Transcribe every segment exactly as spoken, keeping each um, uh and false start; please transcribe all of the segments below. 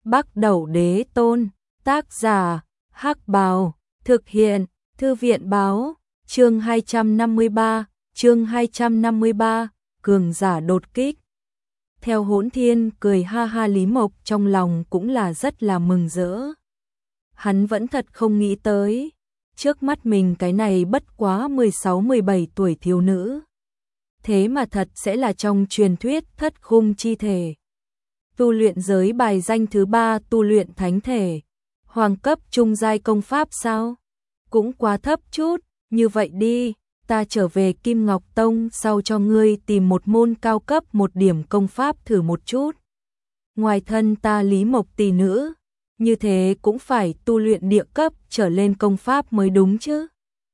Bắc Đẩu Đế Tôn, tác giả, Hắc Bào, thực hiện, Thư viện báo, chương hai trăm năm mươi ba, chương hai trăm năm mươi ba, cường giả đột kích. Theo Hỗn Thiên cười ha ha, Lý Mộc trong lòng cũng là rất là mừng rỡ. Hắn vẫn thật không nghĩ tới, trước mắt mình cái này bất quá mười sáu mười bảy tuổi thiếu nữ. Thế mà thật sẽ là trong truyền thuyết thất khung chi thể. Tu luyện giới bài danh thứ ba, tu luyện thánh thể. Hoàng cấp trung giai công pháp sao? Cũng quá thấp chút, như vậy đi, ta trở về Kim Ngọc Tông sau cho ngươi tìm một môn cao cấp một điểm công pháp thử một chút. Ngoài thân ta Lý Mộc tỷ nữ, như thế cũng phải tu luyện địa cấp trở lên công pháp mới đúng chứ.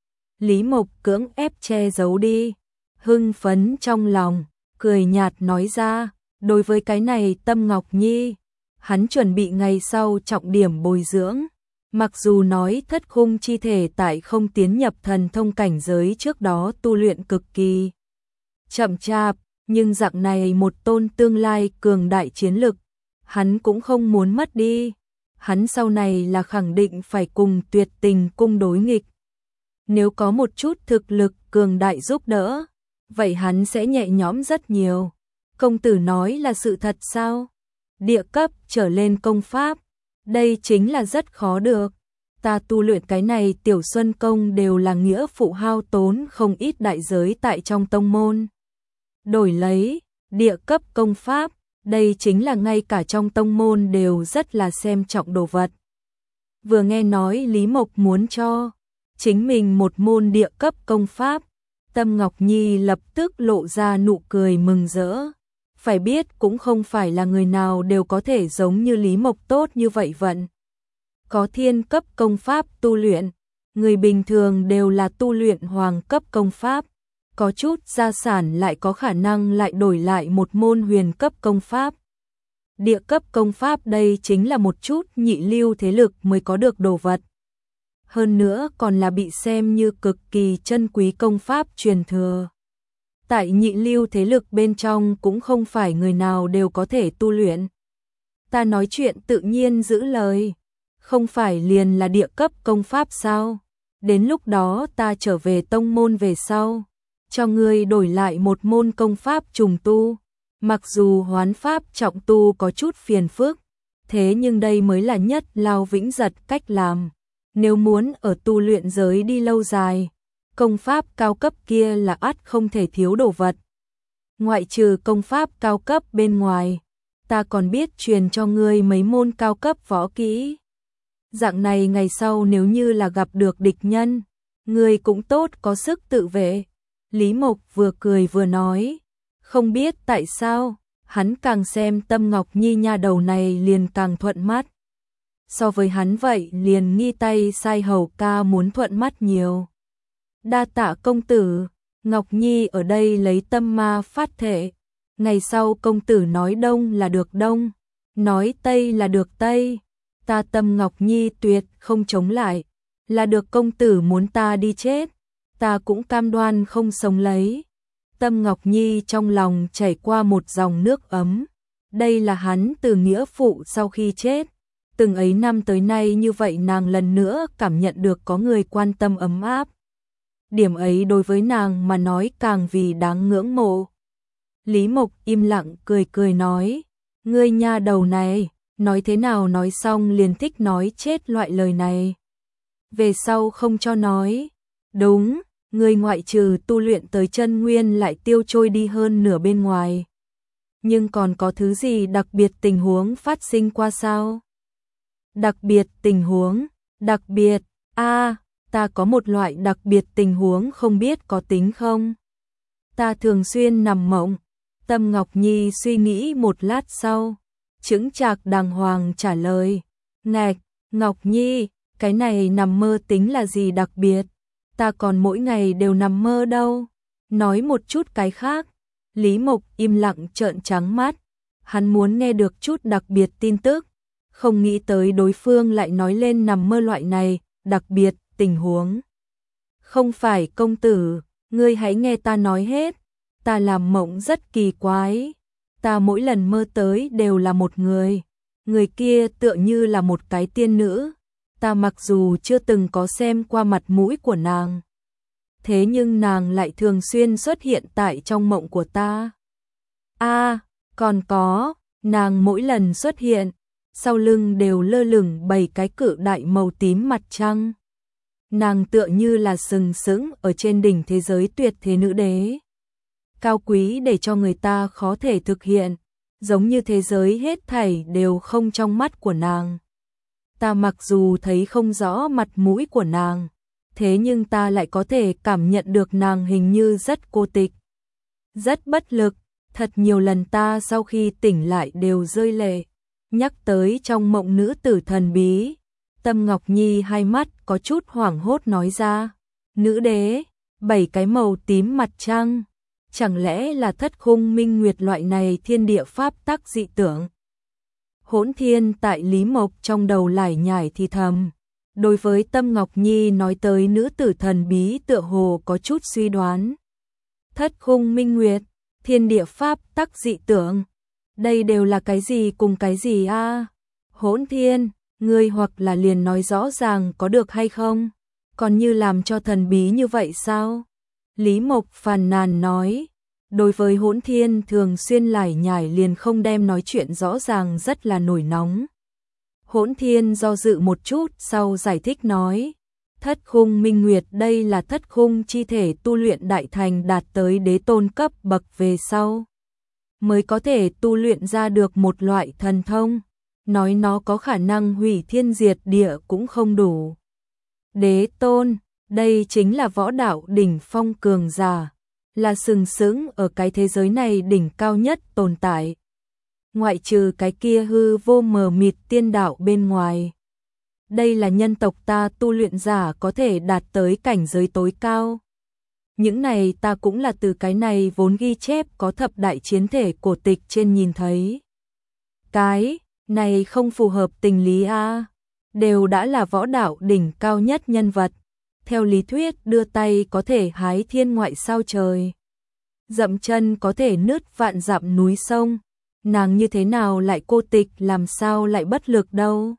Lý Mộc cưỡng ép che giấu đi hưng phấn trong lòng, cười nhạt nói ra, đối với cái này Tâm Ngọc Nhi, hắn chuẩn bị ngày sau trọng điểm bồi dưỡng. Mặc dù nói thất khung chi thể tại không tiến nhập thần thông cảnh giới trước đó tu luyện cực kỳ chậm chạp, nhưng dạng này một tôn tương lai cường đại chiến lực, hắn cũng không muốn mất đi. Hắn sau này là khẳng định phải cùng Tuyệt Tình cung đối nghịch. Nếu có một chút thực lực cường đại giúp đỡ, vậy hắn sẽ nhẹ nhõm rất nhiều. Công tử nói là sự thật sao? Địa cấp trở lên công pháp, đây chính là rất khó được. Ta tu luyện cái này Tiểu Xuân Công đều là nghĩa phụ hao tốn không ít đại giới tại trong tông môn. Đổi lấy, địa cấp công pháp, đây chính là ngay cả trong tông môn đều rất là xem trọng đồ vật. Vừa nghe nói Lý Mộc muốn cho chính mình một môn địa cấp công pháp, Tâm Ngọc Nhi lập tức lộ ra nụ cười mừng rỡ. Phải biết cũng không phải là người nào đều có thể giống như Lý Mộc tốt như vậy vận. Có thiên cấp công pháp tu luyện, người bình thường đều là tu luyện hoàng cấp công pháp. Có chút gia sản lại có khả năng lại đổi lại một môn huyền cấp công pháp. Địa cấp công pháp đây chính là một chút nhị lưu thế lực mới có được đồ vật. Hơn nữa còn là bị xem như cực kỳ chân quý công pháp truyền thừa. Tại nhị lưu thế lực bên trong cũng không phải người nào đều có thể tu luyện. Ta nói chuyện tự nhiên giữ lời, không phải liền là địa cấp công pháp sao? Đến lúc đó ta trở về tông môn về sau, cho ngươi đổi lại một môn công pháp trùng tu. Mặc dù hoán pháp trọng tu có chút phiền phức, thế nhưng đây mới là nhất lao vĩnh giật cách làm. Nếu muốn ở tu luyện giới đi lâu dài, công pháp cao cấp kia là ắt không thể thiếu đồ vật. Ngoại trừ công pháp cao cấp bên ngoài, ta còn biết truyền cho ngươi mấy môn cao cấp võ kỹ. Dạng này ngày sau nếu như là gặp được địch nhân, ngươi cũng tốt có sức tự vệ. Lý Mộc vừa cười vừa nói, không biết tại sao, hắn càng xem Tâm Ngọc Nhi nha đầu này liền càng thuận mắt. So với hắn vậy liền nghi tay sai hầu ca muốn thuận mắt nhiều. Đa tạ công tử, Ngọc Nhi ở đây lấy tâm ma phát thể. Ngày sau công tử nói đông là được đông, nói tây là được tây. Ta Tâm Ngọc Nhi tuyệt không chống lại, là được công tử muốn ta đi chết, ta cũng cam đoan không sống lấy. Tâm Ngọc Nhi trong lòng chảy qua một dòng nước ấm. Đây là hắn từ nghĩa phụ sau khi chết. Từng ấy năm tới nay như vậy nàng lần nữa cảm nhận được có người quan tâm ấm áp. Điểm ấy đối với nàng mà nói càng vì đáng ngưỡng mộ. Lý Mộc im lặng cười cười nói, ngươi nha đầu này, nói thế nào nói xong liền thích nói chết loại lời này. Về sau không cho nói. Đúng, ngươi ngoại trừ tu luyện tới chân nguyên lại tiêu trôi đi hơn nửa bên ngoài. Nhưng còn có thứ gì đặc biệt tình huống phát sinh qua sao? Đặc biệt tình huống, đặc biệt, a ta có một loại đặc biệt tình huống không biết có tính không? Ta thường xuyên nằm mộng. Tâm Ngọc Nhi suy nghĩ một lát sau, chững chạc đàng hoàng trả lời, ngạch, Ngọc Nhi, cái này nằm mơ tính là gì đặc biệt? Ta còn mỗi ngày đều nằm mơ đâu. Nói một chút cái khác. Lý Mộc im lặng trợn trắng mắt. Hắn muốn nghe được chút đặc biệt tin tức, không nghĩ tới đối phương lại nói lên nằm mơ loại này, đặc biệt tình huống. Không phải công tử, ngươi hãy nghe ta nói hết. Ta làm mộng rất kỳ quái. Ta mỗi lần mơ tới đều là một người. người kia tựa như là một cái tiên nữ, ta mặc dù chưa từng có xem qua mặt mũi của nàng, thế nhưng nàng lại thường xuyên xuất hiện tại trong mộng của ta. A, à, còn có, nàng mỗi lần xuất hiện, sau lưng đều lơ lửng bảy cái cự đại màu tím mặt trăng. Nàng tựa như là sừng sững ở trên đỉnh thế giới tuyệt thế nữ đế. Cao quý để cho người ta khó thể thực hiện, giống như thế giới hết thảy đều không trong mắt của nàng. Ta mặc dù thấy không rõ mặt mũi của nàng, thế nhưng ta lại có thể cảm nhận được nàng hình như rất cô tịch, rất bất lực. Thật nhiều lần ta sau khi tỉnh lại đều rơi lệ, nhắc tới trong mộng nữ tử thần bí. Tâm Ngọc Nhi hai mắt có chút hoảng hốt nói ra, nữ đế, bảy cái màu tím mặt trăng, chẳng lẽ là thất khung minh nguyệt loại này thiên địa pháp tắc dị tưởng. Hỗn Thiên tại Lý Mộc trong đầu lải nhải thì thầm, đối với Tâm Ngọc Nhi nói tới nữ tử thần bí tựa hồ có chút suy đoán. Thất khung minh nguyệt, thiên địa pháp tắc dị tưởng, đây đều là cái gì cùng cái gì a? À? Hỗn Thiên, ngươi hoặc là liền nói rõ ràng có được hay không? Còn như làm cho thần bí như vậy sao? Lý Mộc phàn nàn nói, đối với Hỗn Thiên thường xuyên lải nhải liền không đem nói chuyện rõ ràng rất là nổi nóng. Hỗn Thiên do dự một chút sau giải thích nói, thất khung minh nguyệt đây là thất khung chi thể tu luyện đại thành đạt tới đế tôn cấp bậc về sau, mới có thể tu luyện ra được một loại thần thông, nói nó có khả năng hủy thiên diệt địa cũng không đủ. Đế tôn, đây chính là võ đạo đỉnh phong cường giả, là sừng sững ở cái thế giới này đỉnh cao nhất tồn tại. Ngoại trừ cái kia hư vô mờ mịt tiên đạo bên ngoài. Đây là nhân tộc ta tu luyện giả có thể đạt tới cảnh giới tối cao. Những này ta cũng là từ cái này vốn ghi chép có thập đại chiến thể cổ tịch trên nhìn thấy. Cái này không phù hợp tình lý a, đều đã là võ đạo đỉnh cao nhất nhân vật. Theo lý thuyết đưa tay có thể hái thiên ngoại sao trời, dậm chân có thể nứt vạn dặm núi sông, nàng như thế nào lại cô tịch, làm sao lại bất lực đâu?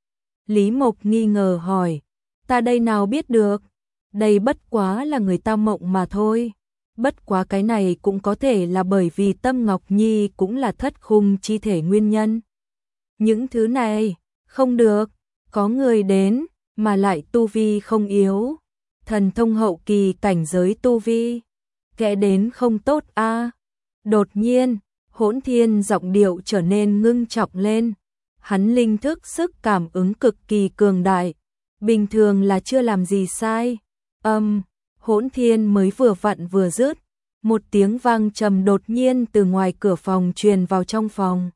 Lý Mộc nghi ngờ hỏi, ta đây nào biết được, đây bất quá là người ta mộng mà thôi. Bất quá cái này cũng có thể là bởi vì Tâm Ngọc Nhi cũng là thất khung chi thể nguyên nhân. Những thứ này, không được, có người đến, mà lại tu vi không yếu, thần thông hậu kỳ cảnh giới tu vi, kẻ đến không tốt a. À. Đột nhiên, Hỗn Thiên giọng điệu trở nên ngưng trọng lên, hắn linh thức sức cảm ứng cực kỳ cường đại, bình thường là chưa làm gì sai. Âm, um, Hỗn Thiên mới vừa vặn vừa dứt, một tiếng vang trầm đột nhiên từ ngoài cửa phòng truyền vào trong phòng.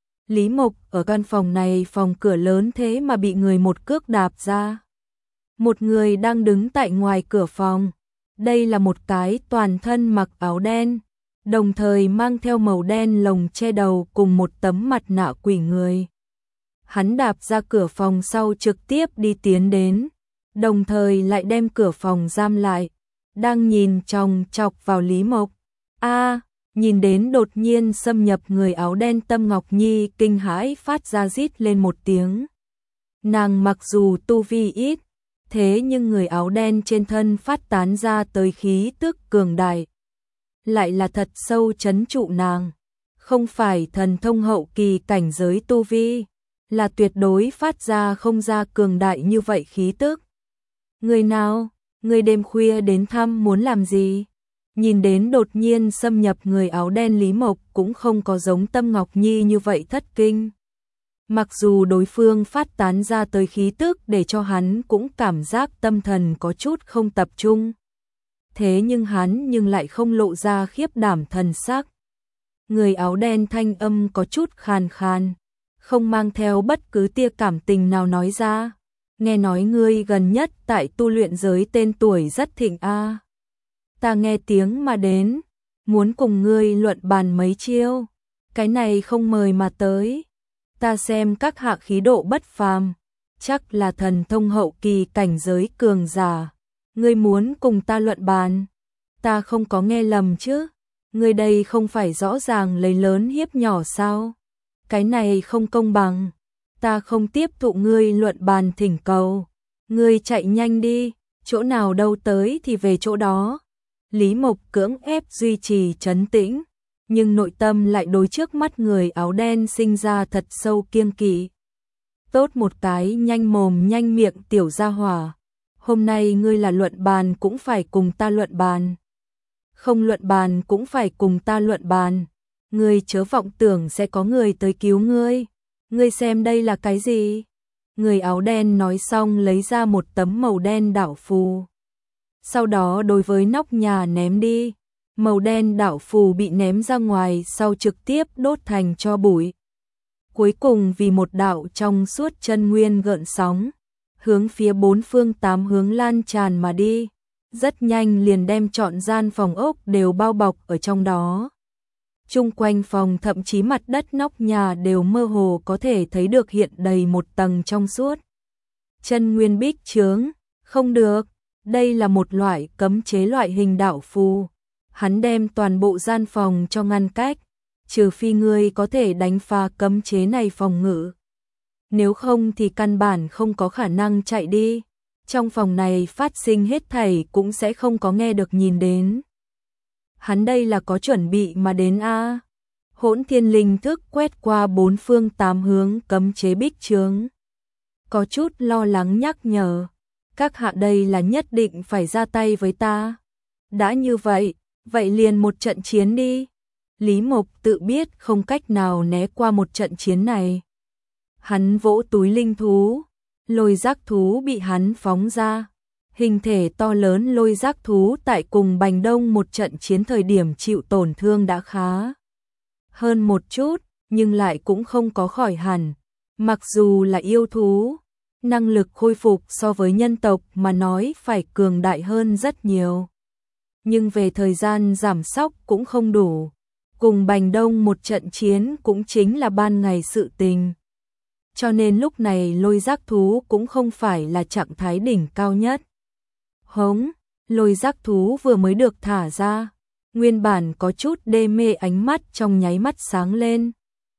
Lý Mộc ở căn phòng này, phòng cửa lớn thế mà bị người một cước đạp ra. Một người đang đứng tại ngoài cửa phòng. Đây là một cái toàn thân mặc áo đen, đồng thời mang theo màu đen lồng che đầu cùng một tấm mặt nạ quỷ người. Hắn đạp ra cửa phòng sau trực tiếp đi tiến đến, đồng thời lại đem cửa phòng giam lại, đang nhìn chòng chọc vào Lý Mộc. A, à, nhìn đến đột nhiên xâm nhập người áo đen, Tâm Ngọc Nhi kinh hãi phát ra rít lên một tiếng. Nàng mặc dù tu vi ít, thế nhưng người áo đen trên thân phát tán ra tới khí tức cường đại, lại là thật sâu trấn trụ nàng. Không phải thần thông hậu kỳ cảnh giới tu vi, là tuyệt đối phát ra không ra cường đại như vậy khí tức. Người nào, người đêm khuya đến thăm muốn làm gì? Nhìn đến đột nhiên xâm nhập người áo đen, Lý Mộc cũng không có giống Tâm Ngọc Nhi như vậy thất kinh. Mặc dù đối phương phát tán ra tới khí tức để cho hắn cũng cảm giác tâm thần có chút không tập trung, thế nhưng hắn nhưng lại không lộ ra khiếp đảm thần sắc. Người áo đen thanh âm có chút khàn khàn, không mang theo bất cứ tia cảm tình nào nói ra, nghe nói ngươi gần nhất tại tu luyện giới tên tuổi rất thịnh a. À. Ta nghe tiếng mà đến, muốn cùng ngươi luận bàn mấy chiêu, cái này không mời mà tới. Ta xem các hạ khí độ bất phàm, chắc là thần thông hậu kỳ cảnh giới cường giả. Ngươi muốn cùng ta luận bàn, ta không có nghe lầm chứ? Ngươi đây không phải rõ ràng lấy lớn hiếp nhỏ sao? Cái này không công bằng. ta không tiếp thụ ngươi luận bàn thỉnh cầu. Ngươi chạy nhanh đi, chỗ nào đâu tới thì về chỗ đó. Lý Mộc cưỡng ép duy trì trấn tĩnh, nhưng nội tâm lại đối trước mắt người áo đen sinh ra thật sâu kiêng kỵ. Tốt một cái nhanh mồm nhanh miệng tiểu gia hỏa, hôm nay ngươi là luận bàn cũng phải cùng ta luận bàn. Không luận bàn cũng phải cùng ta luận bàn. Ngươi chớ vọng tưởng sẽ có người tới cứu ngươi. Ngươi xem đây là cái gì? Người áo đen nói xong lấy ra một tấm màu đen đảo phù. Sau đó đối với nóc nhà ném đi. Màu đen đảo phù bị ném ra ngoài sau trực tiếp đốt thành tro bụi. Cuối cùng vì một đạo trong suốt chân nguyên gợn sóng, hướng phía bốn phương tám hướng lan tràn mà đi. Rất nhanh liền đem trọn gian phòng ốc đều bao bọc ở trong đó. Chung quanh phòng thậm chí mặt đất nóc nhà đều mơ hồ có thể thấy được hiện đầy một tầng trong suốt. Chân nguyên bích chướng, không được, đây là một loại cấm chế loại hình đạo phù. Hắn đem toàn bộ gian phòng cho ngăn cách, trừ phi ngươi có thể đánh phá cấm chế này phòng ngự. Nếu không thì căn bản không có khả năng chạy đi. Trong phòng này phát sinh hết thảy cũng sẽ không có nghe được nhìn đến. Hắn đây là có chuẩn bị mà đến a. Hỗn Thiên Linh thức quét qua bốn phương tám hướng cấm chế bích chướng. Có chút lo lắng nhắc nhở, các hạ đây là nhất định phải ra tay với ta. Đã như vậy, vậy liền một trận chiến đi. Lý Mộc tự biết không cách nào né qua một trận chiến này. Hắn vỗ túi linh thú, lôi giác thú bị hắn phóng ra. Hình thể to lớn lôi giác thú tại cùng Bành Đông một trận chiến thời điểm chịu tổn thương đã khá hơn một chút, nhưng lại cũng không có khỏi hẳn. Mặc dù là yêu thú, năng lực khôi phục so với nhân tộc mà nói phải cường đại hơn rất nhiều. Nhưng về thời gian giảm sóc cũng không đủ. Cùng Bành Đông một trận chiến cũng chính là ban ngày sự tình. Cho nên lúc này lôi giác thú cũng không phải là trạng thái đỉnh cao nhất. Hống, lôi giác thú vừa mới được thả ra, nguyên bản có chút đê mê ánh mắt trong nháy mắt sáng lên.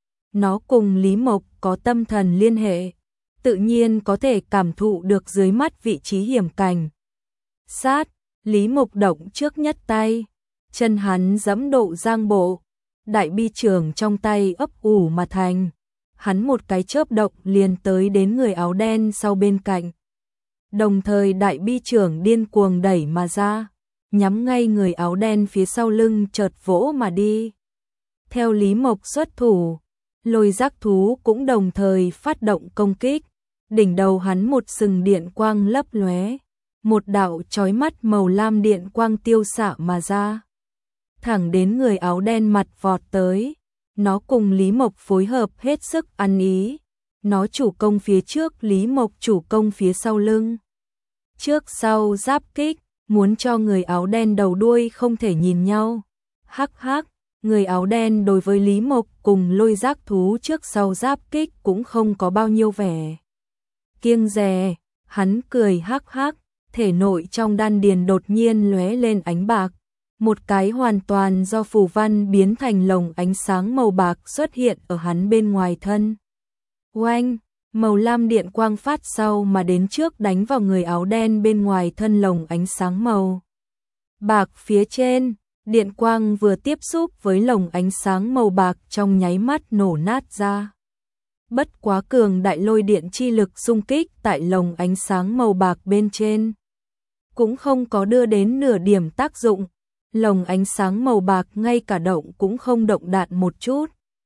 Nó cùng Lý Mộc có tâm thần liên hệ, tự nhiên có thể cảm thụ được dưới mắt vị trí hiểm cảnh. Sát, Lý Mộc động trước nhất tay, chân hắn giẫm độ giang bộ, đại bi trường trong tay ấp ủ mà thành. Hắn một cái chớp động liền tới đến người áo đen sau bên cạnh. Đồng thời đại bi trưởng điên cuồng đẩy mà ra, nhắm ngay người áo đen phía sau lưng chợt vỗ mà đi. Theo Lý Mộc xuất thủ, lôi giác thú cũng đồng thời phát động công kích. Đỉnh đầu hắn một sừng điện quang lấp lóe, một đạo chói mắt màu lam điện quang tiêu xạ mà ra. Thẳng đến người áo đen mặt vọt tới, nó cùng Lý Mộc phối hợp hết sức ăn ý. Nó chủ công phía trước, Lý Mộc chủ công phía sau lưng. Trước sau giáp kích, muốn cho người áo đen đầu đuôi không thể nhìn nhau. Hắc hắc, người áo đen đối với Lý Mộc cùng lôi giác thú trước sau giáp kích cũng không có bao nhiêu vẻ kiêng dè. Hắn cười hắc hắc, thể nội trong đan điền đột nhiên lóe lên ánh bạc. Một cái hoàn toàn do phù văn biến thành lồng ánh sáng màu bạc xuất hiện ở hắn bên ngoài thân. Oanh, màu lam điện quang phát sau mà đến trước đánh vào người áo đen bên ngoài thân lồng ánh sáng màu bạc phía trên. Điện quang vừa tiếp xúc với lồng ánh sáng màu bạc trong nháy mắt nổ nát ra. Bất quá cường đại lôi điện chi lực xung kích tại lồng ánh sáng màu bạc bên trên, cũng không có đưa đến nửa điểm tác dụng. Lồng ánh sáng màu bạc ngay cả động cũng không động đạn một chút.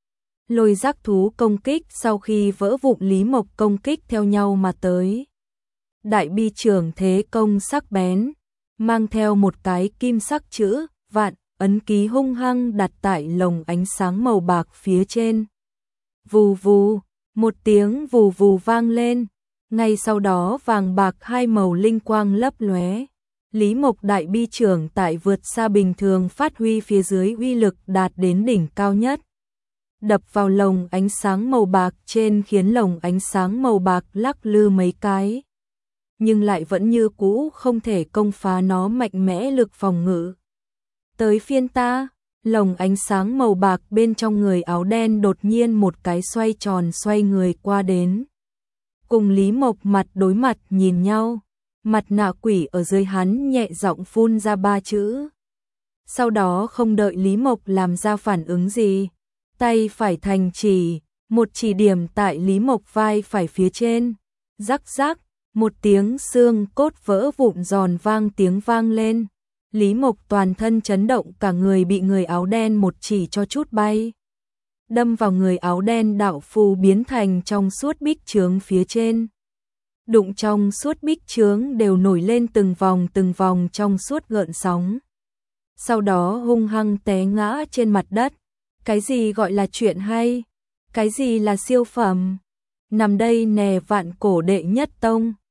Lôi giác thú công kích sau khi vỡ vụn, Lý Mộc công kích theo nhau mà tới. Đại bi trường thế công sắc bén, mang theo một cái kim sắc chữ vạn ấn ký hung hăng đặt tại lồng ánh sáng màu bạc phía trên. Vù vù, một tiếng vù vù vang lên, ngay sau đó vàng bạc hai màu linh quang lấp lóe. Lý Mộc đại bi trưởng tại vượt xa bình thường phát huy phía dưới uy lực đạt đến đỉnh cao nhất. Đập vào lồng ánh sáng màu bạc trên khiến lồng ánh sáng màu bạc lắc lư mấy cái. Nhưng lại vẫn như cũ không thể công phá nó mạnh mẽ lực phòng ngự. Tới phiên ta, Lồng ánh sáng màu bạc bên trong người áo đen đột nhiên một cái xoay tròn xoay người qua đến. Cùng Lý Mộc mặt đối mặt nhìn nhau, mặt nạ quỷ ở dưới hắn nhẹ giọng phun ra ba chữ. Sau đó không đợi Lý Mộc làm ra phản ứng gì, tay phải thành chỉ, một chỉ điểm tại Lý Mộc vai phải phía trên. Rắc rắc, một tiếng xương cốt vỡ vụn giòn vang tiếng vang lên. Lý Mộc toàn thân chấn động, cả người bị người áo đen một chỉ cho chút bay. Đâm vào người áo đen, đạo phù biến thành trong suốt bích chướng phía trên. Đụng trong suốt bích chướng đều nổi lên từng vòng từng vòng trong suốt gợn sóng. Sau đó hung hăng té ngã trên mặt đất. Cái gì gọi là chuyện hay? Cái gì là siêu phẩm? Nằm đây nè, vạn cổ đệ nhất tông.